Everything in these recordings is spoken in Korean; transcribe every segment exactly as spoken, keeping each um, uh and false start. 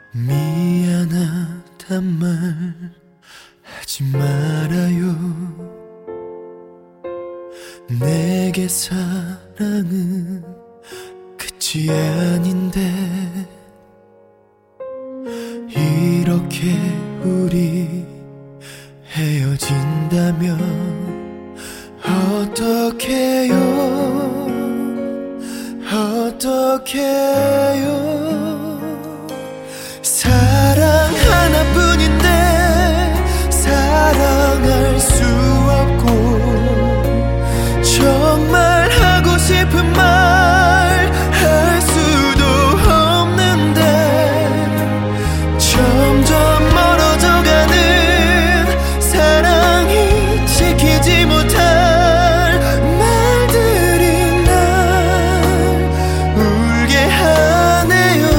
미안하단 말 하지 말아요. 내게 사랑은 끝이 아닌데 이렇게 우리 헤어진다면 어떡해요 어떡해요. 사랑 하나뿐인데 사랑할 수 없고 정말 하고 싶은 말 할 수도 없는데 점점 멀어져가는 사랑이 지키지 못할 말들이 날 울게 하네요.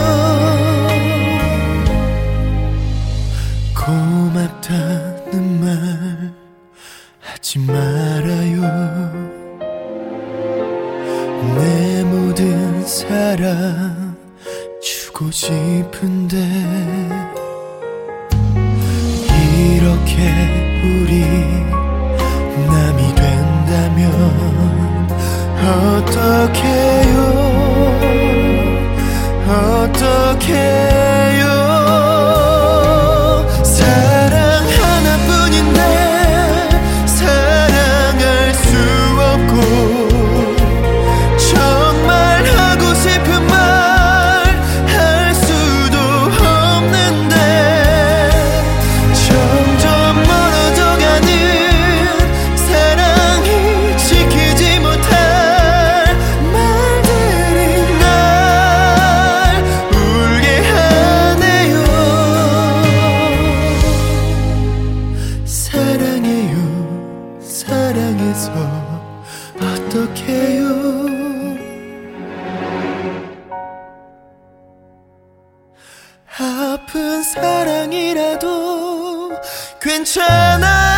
고맙다는 말 하지 말아요. 내 모든 사랑 주고 싶은데 이렇게 우리 남이 된다면 어떡해요 어떡해요. 사랑 하나뿐인데 사랑할 수 없고 정말 하고 싶은 말 할 수도 없는데 점점 멀어져가는 사랑이 지키지 못할 말들이 날 울게 하네요. 사랑해요 사랑해서 어떡해요. 아픈 사랑이라도 괜찮아.